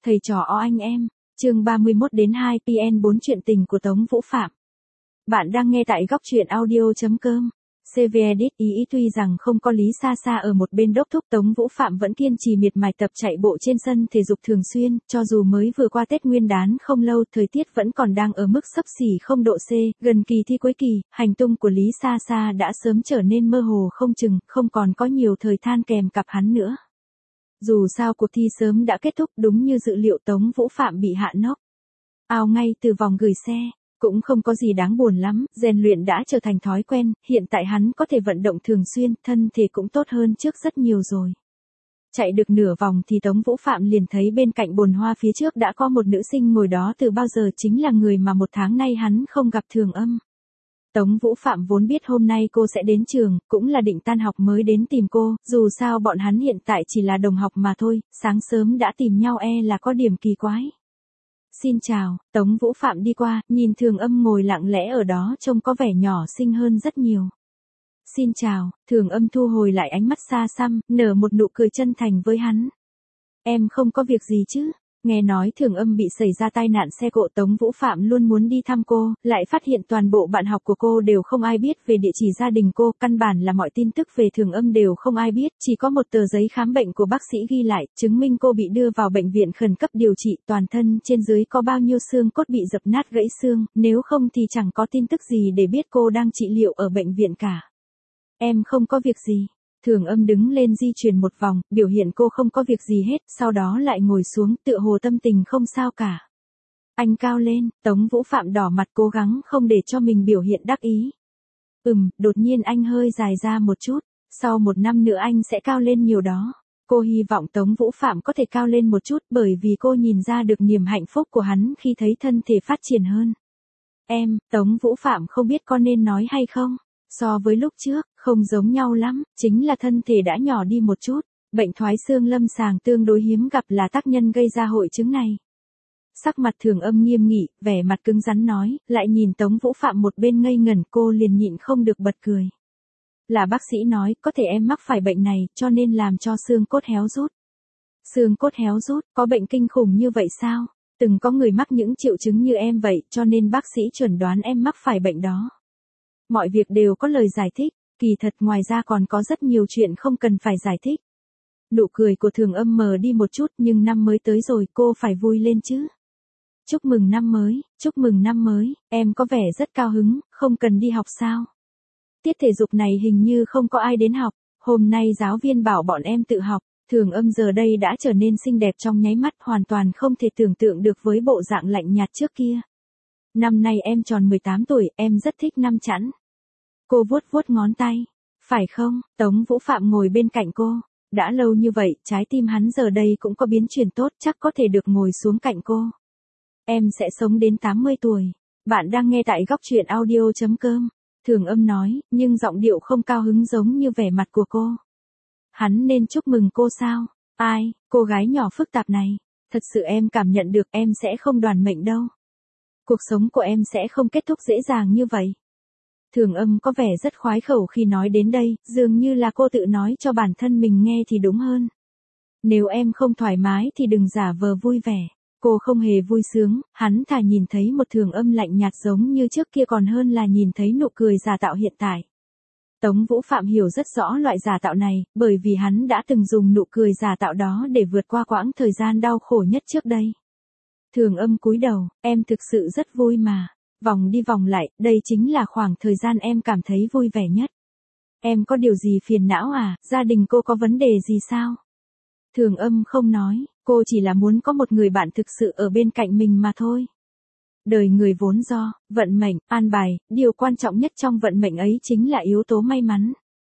Thầy trò o anh em, chương 31 đến 2 PN 4 chuyện tình của Tống Vũ Phạm. Bạn đang nghe tại góc truyện audio.com. CV Edit ý tuy rằng không có Lý Sa Sa ở một bên đốc thúc, Tống Vũ Phạm vẫn kiên trì miệt mài tập chạy bộ trên sân thể dục thường xuyên, cho dù mới vừa qua Tết Nguyên đán không lâu, thời tiết vẫn còn đang ở mức xấp xỉ 0 độ C, gần kỳ thi cuối kỳ, hành tung của Lý Sa Sa đã sớm trở nên mơ hồ không chừng, không còn có nhiều thời than kèm cặp hắn nữa. Dù sao cuộc thi sớm đã kết thúc, đúng như dự liệu Tống Vũ Phạm bị hạ knock out ngay từ vòng gửi xe. Cũng không có gì đáng buồn lắm, rèn luyện đã trở thành thói quen, hiện tại hắn có thể vận động thường xuyên, thân thể cũng tốt hơn trước rất nhiều rồi. Chạy được nửa vòng thì Tống Vũ Phạm liền thấy bên cạnh bồn hoa phía trước đã có một nữ sinh ngồi đó từ bao giờ, chính là người mà một tháng nay hắn không gặp Thường Âm. Tống Vũ Phạm vốn biết hôm nay cô sẽ đến trường, cũng là định tan học mới đến tìm cô, dù sao bọn hắn hiện tại chỉ là đồng học mà thôi, sáng sớm đã tìm nhau là có điểm kỳ quái. Xin chào, Tống Vũ Phạm đi qua, nhìn Thường Âm ngồi lặng lẽ ở đó trông có vẻ nhỏ xinh hơn rất nhiều. Xin chào, Thường Âm thu hồi lại ánh mắt xa xăm, nở một nụ cười chân thành với hắn. Em không có việc gì chứ? Nghe nói Thường Âm bị xảy ra tai nạn xe cộ, Tống Vũ Phạm luôn muốn đi thăm cô, lại phát hiện toàn bộ bạn học của cô đều không ai biết về địa chỉ gia đình cô, căn bản là mọi tin tức về Thường Âm đều không ai biết, chỉ có một tờ giấy khám bệnh của bác sĩ ghi lại, chứng minh cô bị đưa vào bệnh viện khẩn cấp điều trị, toàn thân trên dưới có bao nhiêu xương cốt bị dập nát gãy xương, nếu không thì chẳng có tin tức gì để biết cô đang trị liệu ở bệnh viện cả. Em không có việc gì. Thường Âm đứng lên di chuyển một vòng, biểu hiện cô không có việc gì hết, sau đó lại ngồi xuống, tựa hồ tâm tình không sao cả. Anh cao lên, Tống Vũ Phạm đỏ mặt cố gắng không để cho mình biểu hiện đắc ý. Đột nhiên anh hơi dài ra một chút, sau 1 năm nữa anh sẽ cao lên nhiều đó. Cô hy vọng Tống Vũ Phạm có thể cao lên một chút, bởi vì cô nhìn ra được niềm hạnh phúc của hắn khi thấy thân thể phát triển hơn. Tống Vũ Phạm không biết có nên nói hay không. So với lúc trước, không giống nhau lắm, chính là thân thể đã nhỏ đi một chút, bệnh thoái xương lâm sàng tương đối hiếm gặp là tác nhân gây ra hội chứng này. Sắc mặt Thường Âm nghiêm nghị, vẻ mặt cứng rắn nói, lại nhìn Tống Vũ Phạm một bên ngây ngẩn, cô liền nhịn không được bật cười. Là bác sĩ nói, có thể em mắc phải bệnh này, cho nên làm cho xương cốt héo rút. Xương cốt héo rút, có bệnh kinh khủng như vậy sao? Từng có người mắc những triệu chứng như em vậy, cho nên bác sĩ chuẩn đoán em mắc phải bệnh đó. Mọi việc đều có lời giải thích, kỳ thật ngoài ra còn có rất nhiều chuyện không cần phải giải thích. Nụ cười của Thường Âm mờ đi một chút, nhưng năm mới tới rồi, cô phải vui lên chứ. Chúc mừng năm mới, em có vẻ rất cao hứng, không cần đi học sao? Tiết thể dục này hình như không có ai đến học, hôm nay giáo viên bảo bọn em tự học. Thường Âm giờ đây đã trở nên xinh đẹp trong nháy mắt, hoàn toàn không thể tưởng tượng được với bộ dạng lạnh nhạt trước kia. Năm nay em tròn 18 tuổi, em rất thích năm chẵn. Cô vuốt vuốt ngón tay. Phải không? Tống Vũ Phạm ngồi bên cạnh cô. Đã lâu như vậy, trái tim hắn giờ đây cũng có biến chuyển tốt, chắc có thể được ngồi xuống cạnh cô. Em sẽ sống đến 80 tuổi. Bạn đang nghe tại góc truyện audio.com. Thường Âm nói, nhưng giọng điệu không cao hứng giống như vẻ mặt của cô. Hắn nên chúc mừng cô sao? Ai, cô gái nhỏ phức tạp này. Thật sự em cảm nhận được em sẽ không đoản mệnh đâu. Cuộc sống của em sẽ không kết thúc dễ dàng như vậy. Thường Âm có vẻ rất khoái khẩu khi nói đến đây, dường như là cô tự nói cho bản thân mình nghe thì đúng hơn. Nếu em không thoải mái thì đừng giả vờ vui vẻ. Cô không hề vui sướng, hắn thà nhìn thấy một Thường Âm lạnh nhạt giống như trước kia còn hơn là nhìn thấy nụ cười giả tạo hiện tại. Tống Vũ Phạm hiểu rất rõ loại giả tạo này, bởi vì hắn đã từng dùng nụ cười giả tạo đó để vượt qua quãng thời gian đau khổ nhất trước đây. Thường Âm cúi đầu, em thực sự rất vui mà. Vòng đi vòng lại, đây chính là khoảng thời gian em cảm thấy vui vẻ nhất. Em có điều gì phiền não à, gia đình cô có vấn đề gì sao? Thường Âm không nói, cô chỉ là muốn có một người bạn thực sự ở bên cạnh mình mà thôi. Đời người vốn do, vận mệnh, an bài, điều quan trọng nhất trong vận mệnh ấy chính là yếu tố may mắn.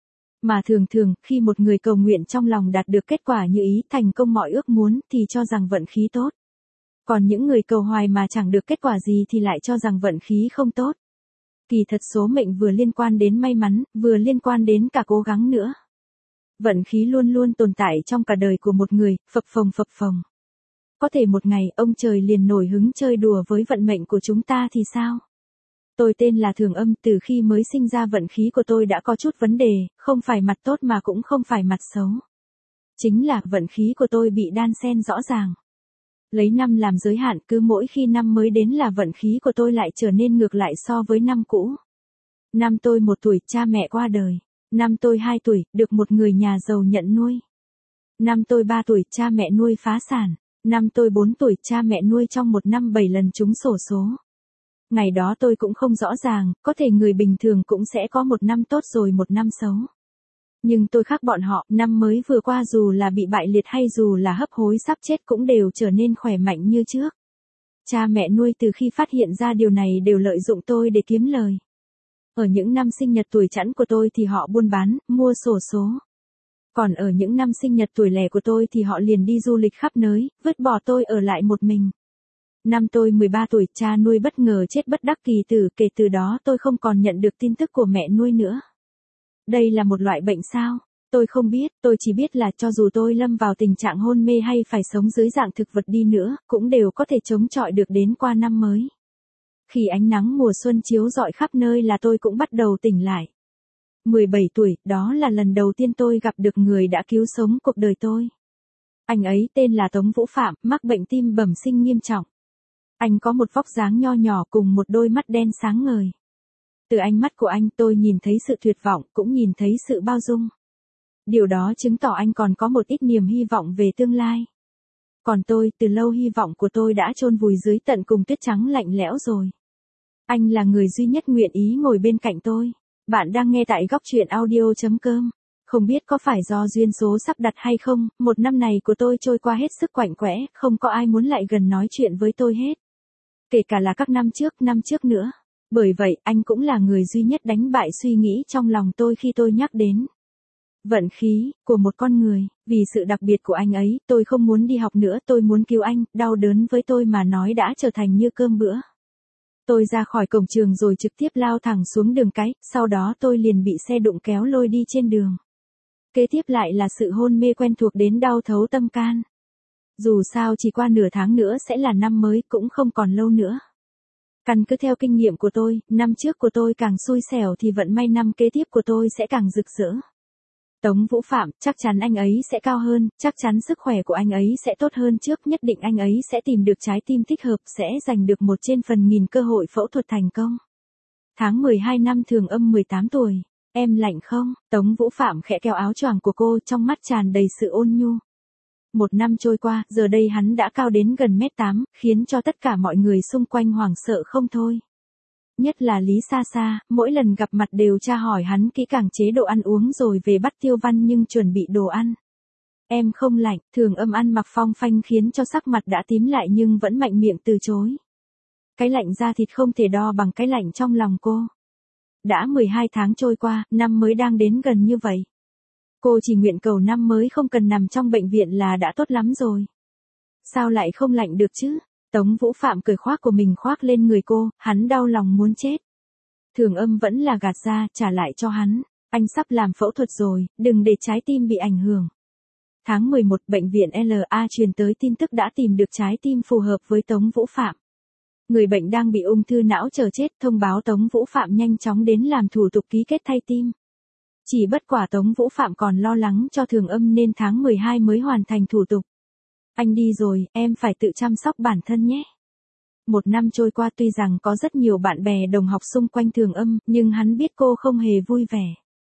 Mà thường thường, khi một người cầu nguyện trong lòng đạt được kết quả như ý, thành công mọi ước muốn, thì cho rằng vận khí tốt. Còn những người cầu hoài mà chẳng được kết quả gì thì lại cho rằng vận khí không tốt. Kỳ thật số mệnh vừa liên quan đến may mắn, vừa liên quan đến cả cố gắng nữa. Vận khí luôn luôn tồn tại trong cả đời của một người, phập phồng. Có thể một ngày ông trời liền nổi hứng chơi đùa với vận mệnh của chúng ta thì sao? Tôi tên là Thường Âm, từ khi mới sinh ra vận khí của tôi đã có chút vấn đề, không phải mặt tốt mà cũng không phải mặt xấu. Chính là vận khí của tôi bị đan xen rõ ràng. Lấy năm làm giới hạn, cứ mỗi khi năm mới đến là vận khí của tôi lại trở nên ngược lại so với năm cũ. Năm tôi 1 tuổi, cha mẹ qua đời. Năm tôi 2 tuổi, được một người nhà giàu nhận nuôi. Năm tôi 3 tuổi, cha mẹ nuôi phá sản. Năm tôi 4 tuổi, cha mẹ nuôi trong một năm 7 lần trúng xổ số. Ngày đó tôi cũng không rõ ràng, có thể người bình thường cũng sẽ có một năm tốt rồi một năm xấu. Nhưng tôi khác bọn họ, năm mới vừa qua dù là bị bại liệt hay dù là hấp hối sắp chết cũng đều trở nên khỏe mạnh như trước. Cha mẹ nuôi từ khi phát hiện ra điều này đều lợi dụng tôi để kiếm lời. Ở những năm sinh nhật tuổi chẵn của tôi thì họ buôn bán, mua xổ số. Còn ở những năm sinh nhật tuổi lẻ của tôi thì họ liền đi du lịch khắp nơi, vứt bỏ tôi ở lại một mình. Năm tôi 13 tuổi, cha nuôi bất ngờ chết bất đắc kỳ tử, kể từ đó tôi không còn nhận được tin tức của mẹ nuôi nữa. Đây là một loại bệnh sao? Tôi không biết, tôi chỉ biết là cho dù tôi lâm vào tình trạng hôn mê hay phải sống dưới dạng thực vật đi nữa, cũng đều có thể chống chọi được đến qua năm mới. Khi ánh nắng mùa xuân chiếu rọi khắp nơi là tôi cũng bắt đầu tỉnh lại. 17 tuổi, đó là lần đầu tiên tôi gặp được người đã cứu sống cuộc đời tôi. Anh ấy tên là Tống Vũ Phạm, mắc bệnh tim bẩm sinh nghiêm trọng. Anh có một vóc dáng nho nhỏ cùng một đôi mắt đen sáng ngời. Từ ánh mắt của anh tôi nhìn thấy sự tuyệt vọng, cũng nhìn thấy sự bao dung. Điều đó chứng tỏ anh còn có một ít niềm hy vọng về tương lai. Còn tôi, từ lâu hy vọng của tôi đã chôn vùi dưới tận cùng tuyết trắng lạnh lẽo rồi. Anh là người duy nhất nguyện ý ngồi bên cạnh tôi. Bạn đang nghe tại góc truyện audio.com. Không biết có phải do duyên số sắp đặt hay không, một năm này của tôi trôi qua hết sức quạnh quẽ, không có ai muốn lại gần nói chuyện với tôi hết. Kể cả là các năm trước nữa. Bởi vậy, anh cũng là người duy nhất đánh bại suy nghĩ trong lòng tôi khi tôi nhắc đến vận khí của một con người. Vì sự đặc biệt của anh ấy, tôi không muốn đi học nữa, tôi muốn cứu anh, đau đớn với tôi mà nói đã trở thành như cơm bữa. Tôi ra khỏi cổng trường rồi trực tiếp lao thẳng xuống đường cái, sau đó tôi liền bị xe đụng kéo lôi đi trên đường. Kế tiếp lại là sự hôn mê quen thuộc đến đau thấu tâm can. Dù sao chỉ qua nửa tháng nữa sẽ là năm mới, cũng không còn lâu nữa. Căn cứ theo kinh nghiệm của tôi, năm trước của tôi càng xui xẻo thì vận may năm kế tiếp của tôi sẽ càng rực rỡ. Tống Vũ Phạm, chắc chắn anh ấy sẽ cao hơn, chắc chắn sức khỏe của anh ấy sẽ tốt hơn trước, nhất định anh ấy sẽ tìm được trái tim thích hợp, sẽ giành được 1 trên phần nghìn cơ hội phẫu thuật thành công. Tháng 12 năm Thường Âm 18 tuổi, em lạnh không? Tống Vũ Phạm khẽ kéo áo choàng của cô, trong mắt tràn đầy sự ôn nhu. Một năm trôi qua, giờ đây hắn đã cao đến gần 1m8, khiến cho tất cả mọi người xung quanh hoảng sợ không thôi. Nhất là Lý Sa Sa, mỗi lần gặp mặt đều tra hỏi hắn kỹ càng chế độ ăn uống rồi về bắt Tiêu Văn Nhưng chuẩn bị đồ ăn. Em không lạnh, Thường Âm ăn mặc phong phanh khiến cho sắc mặt đã tím lại nhưng vẫn mạnh miệng từ chối. Cái lạnh da thịt không thể đo bằng cái lạnh trong lòng cô. Đã 12 tháng trôi qua, năm mới đang đến gần như vậy. Cô chỉ nguyện cầu năm mới không cần nằm trong bệnh viện là đã tốt lắm rồi. Sao lại không lạnh được chứ? Tống Vũ Phạm cởi khoác của mình khoác lên người cô, hắn đau lòng muốn chết. Thường Âm vẫn là gạt ra, trả lại cho hắn. Anh sắp làm phẫu thuật rồi, đừng để trái tim bị ảnh hưởng. Tháng 11, bệnh viện LA truyền tới tin tức đã tìm được trái tim phù hợp với Tống Vũ Phạm. Người bệnh đang bị ung thư não chờ chết, thông báo Tống Vũ Phạm nhanh chóng đến làm thủ tục ký kết thay tim. Chỉ bất quả Tống Vũ Phạm còn lo lắng cho Thường Âm nên tháng 12 mới hoàn thành thủ tục. Anh đi rồi, em phải tự chăm sóc bản thân nhé. Một năm trôi qua tuy rằng có rất nhiều bạn bè đồng học xung quanh Thường Âm, nhưng hắn biết cô không hề vui vẻ.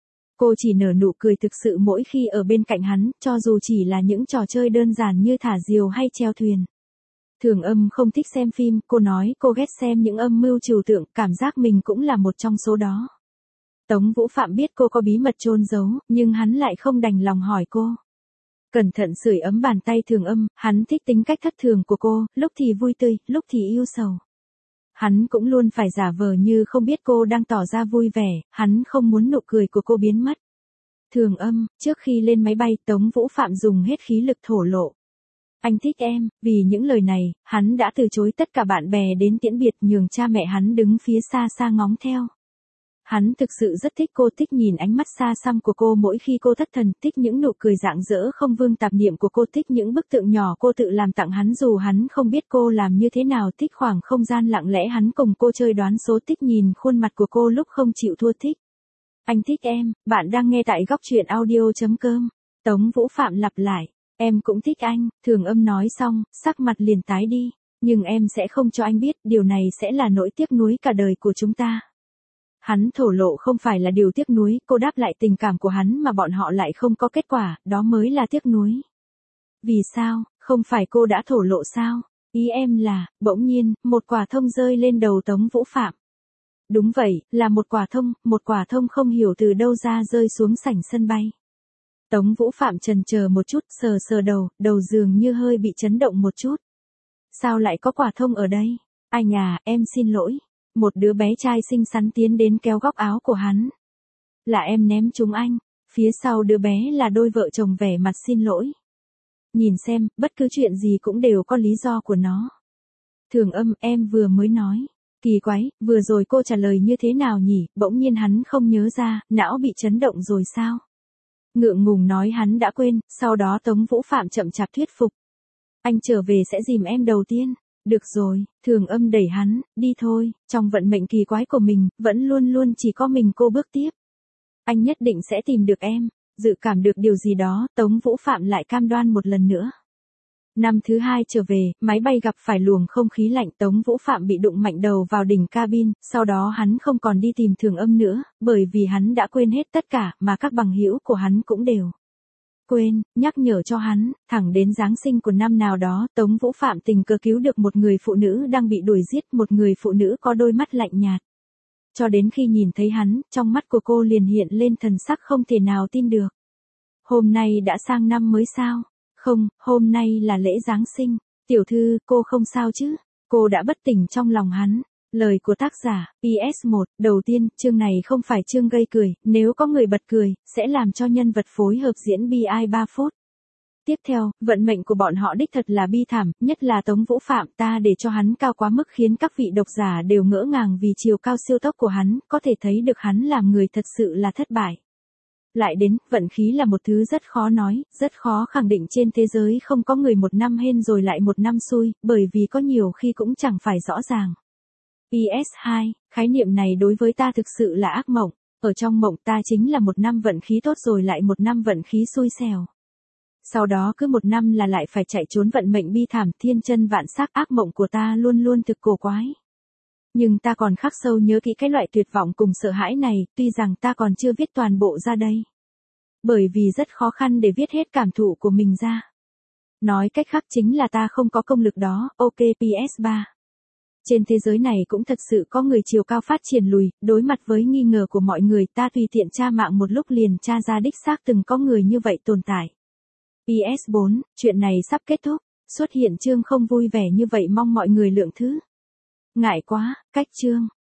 Cô chỉ nở nụ cười thực sự mỗi khi ở bên cạnh hắn, cho dù chỉ là những trò chơi đơn giản như thả diều hay chèo thuyền. Thường Âm không thích xem phim, cô nói cô ghét xem những âm mưu trừu tượng, cảm giác mình cũng là một trong số đó. Tống Vũ Phạm biết cô có bí mật chôn giấu, nhưng hắn lại không đành lòng hỏi cô. Cẩn thận sưởi ấm bàn tay Thường Âm, hắn thích tính cách thất thường của cô, lúc thì vui tươi, lúc thì ưu sầu. Hắn cũng luôn phải giả vờ như không biết cô đang tỏ ra vui vẻ, hắn không muốn nụ cười của cô biến mất. Thường Âm, trước khi lên máy bay, Tống Vũ Phạm dùng hết khí lực thổ lộ. Anh thích em, vì những lời này, hắn đã từ chối tất cả bạn bè đến tiễn biệt, nhường cha mẹ hắn đứng phía xa xa ngóng theo. Hắn thực sự rất thích cô, thích nhìn ánh mắt xa xăm của cô mỗi khi cô thất thần, thích những nụ cười rạng rỡ không vương tạp niệm của cô, thích những bức tượng nhỏ cô tự làm tặng hắn dù hắn không biết cô làm như thế nào, thích khoảng không gian lặng lẽ hắn cùng cô chơi đoán số, thích nhìn khuôn mặt của cô lúc không chịu thua, thích. Anh thích em, bạn đang nghe tại góc truyện audio.com. Tống Vũ Phạm lặp lại. Em cũng thích anh, Thường Âm nói xong, sắc mặt liền tái đi. Nhưng em sẽ không cho anh biết, điều này sẽ là nỗi tiếc nuối cả đời của chúng ta. Hắn thổ lộ không phải là điều tiếc nuối, cô đáp lại tình cảm của hắn mà bọn họ lại không có kết quả, đó mới là tiếc nuối. Vì sao, không phải cô đã thổ lộ sao? Ý em là, bỗng nhiên, một quả thông rơi lên đầu Tống Vũ Phạm. Đúng vậy, là một quả thông không hiểu từ đâu ra rơi xuống sảnh sân bay. Tống Vũ Phạm chần chờ một chút, sờ sờ đầu dường như hơi bị chấn động một chút. Sao lại có quả thông ở đây? Anh à, em xin lỗi. Một đứa bé trai xinh xắn tiến đến kéo góc áo của hắn. Là em ném chúng anh. Phía sau đứa bé là đôi vợ chồng vẻ mặt xin lỗi. Nhìn xem, bất cứ chuyện gì cũng đều có lý do của nó. Thường Âm, em vừa mới nói. Kỳ quái, vừa rồi cô trả lời như thế nào nhỉ? Bỗng nhiên hắn không nhớ ra, não bị chấn động rồi sao? Ngượng ngùng nói hắn đã quên, sau đó Tống Vũ Phạm chậm chạp thuyết phục. Anh trở về sẽ dìm em đầu tiên. Được rồi, Thường Âm đẩy hắn, đi thôi, trong vận mệnh kỳ quái của mình, vẫn luôn luôn chỉ có mình cô bước tiếp. Anh nhất định sẽ tìm được em. Dự cảm được điều gì đó, Tống Vũ Phạm lại cam đoan một lần nữa. Năm thứ hai trở về, máy bay gặp phải luồng không khí lạnh, Tống Vũ Phạm bị đụng mạnh đầu vào đỉnh cabin, sau đó hắn không còn đi tìm Thường Âm nữa, bởi vì hắn đã quên hết tất cả, mà các bằng hữu của hắn cũng đều quên, nhắc nhở cho hắn, thẳng đến Giáng sinh của năm nào đó, Tống Vũ Phạm tình cờ cứu được một người phụ nữ đang bị đuổi giết, một người phụ nữ có đôi mắt lạnh nhạt. Cho đến khi nhìn thấy hắn, trong mắt của cô liền hiện lên thần sắc không thể nào tin được. Hôm nay đã sang năm mới sao? Không, hôm nay là lễ Giáng sinh. Tiểu thư, cô không sao chứ? Cô đã bất tỉnh trong lòng hắn. Lời của tác giả, PS1, đầu tiên, chương này không phải chương gây cười, nếu có người bật cười, sẽ làm cho nhân vật phối hợp diễn bi 3 phút. Tiếp theo, vận mệnh của bọn họ đích thật là bi thảm, nhất là Tống Vũ Phạm, ta để cho hắn cao quá mức khiến các vị độc giả đều ngỡ ngàng vì chiều cao siêu tốc của hắn, có thể thấy được hắn làm người thật sự là thất bại. Lại đến, vận khí là một thứ rất khó nói, rất khó khẳng định trên thế giới không có người một năm hên rồi lại một năm xui, bởi vì có nhiều khi cũng chẳng phải rõ ràng. PS2, khái niệm này đối với ta thực sự là ác mộng, ở trong mộng ta chính là một năm vận khí tốt rồi lại một năm vận khí xui xẻo. Sau đó cứ một năm là lại phải chạy trốn vận mệnh bi thảm, thiên chân vạn sắc, ác mộng của ta luôn luôn thực cổ quái. Nhưng ta còn khắc sâu nhớ kỹ cái loại tuyệt vọng cùng sợ hãi này, tuy rằng ta còn chưa viết toàn bộ ra đây. Bởi vì rất khó khăn để viết hết cảm thụ của mình ra. Nói cách khác chính là ta không có công lực đó, ok PS3. Trên thế giới này cũng thật sự có người chiều cao phát triển lùi, đối mặt với nghi ngờ của mọi người ta tùy tiện tra mạng một lúc liền tra ra đích xác từng có người như vậy tồn tại. PS4, chuyện này sắp kết thúc, xuất hiện chương không vui vẻ như vậy mong mọi người lượng thứ. Ngại quá, cách chương.